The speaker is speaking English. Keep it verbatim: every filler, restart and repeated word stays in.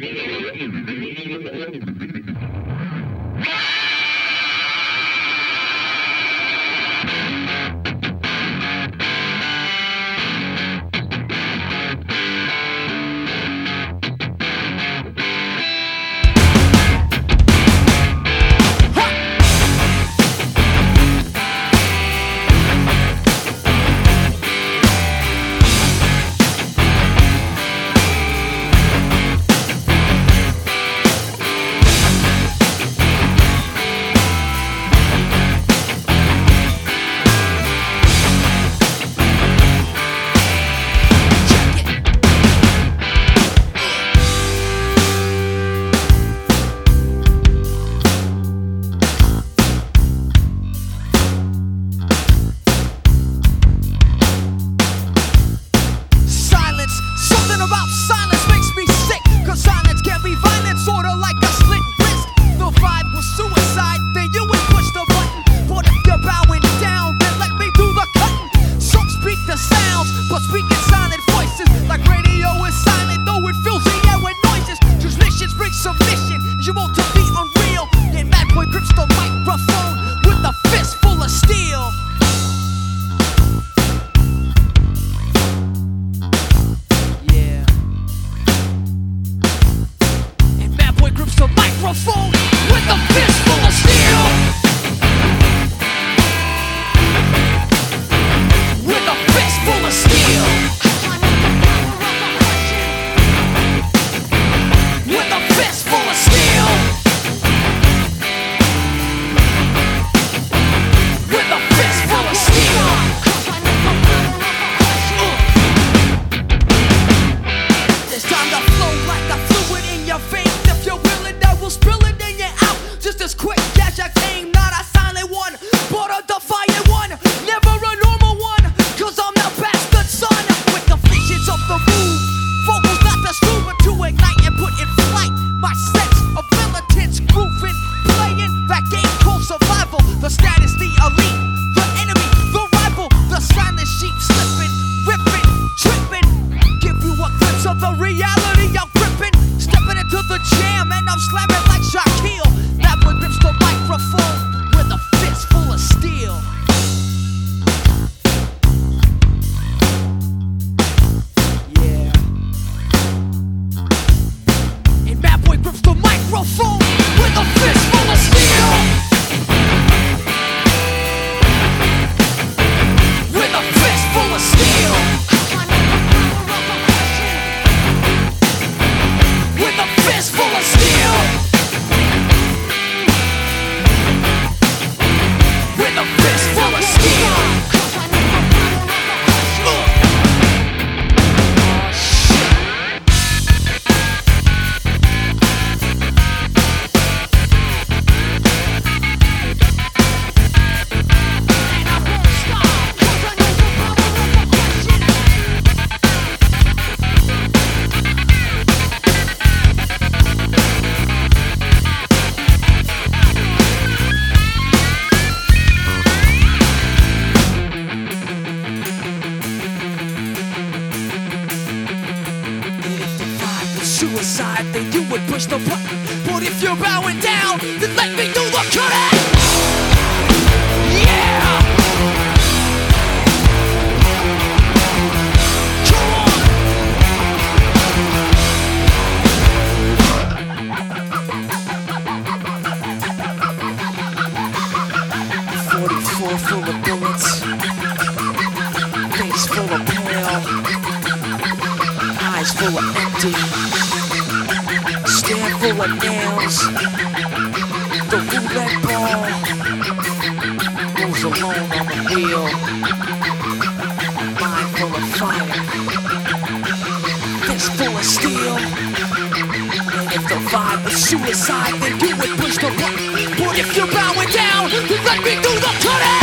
suicide, then you would push the button. But if you're bowing down, then let me do the cutting. Yeah! Come on! forty-four full of bullets, face full of pale, eyes full of empty, stand full of nails. The roulette ball goes alone on the wheel. Mind full of fire, fist full of steel. And if the vibe was suicide, then you would push the button. But if you're bowing down, then let me do the cutting.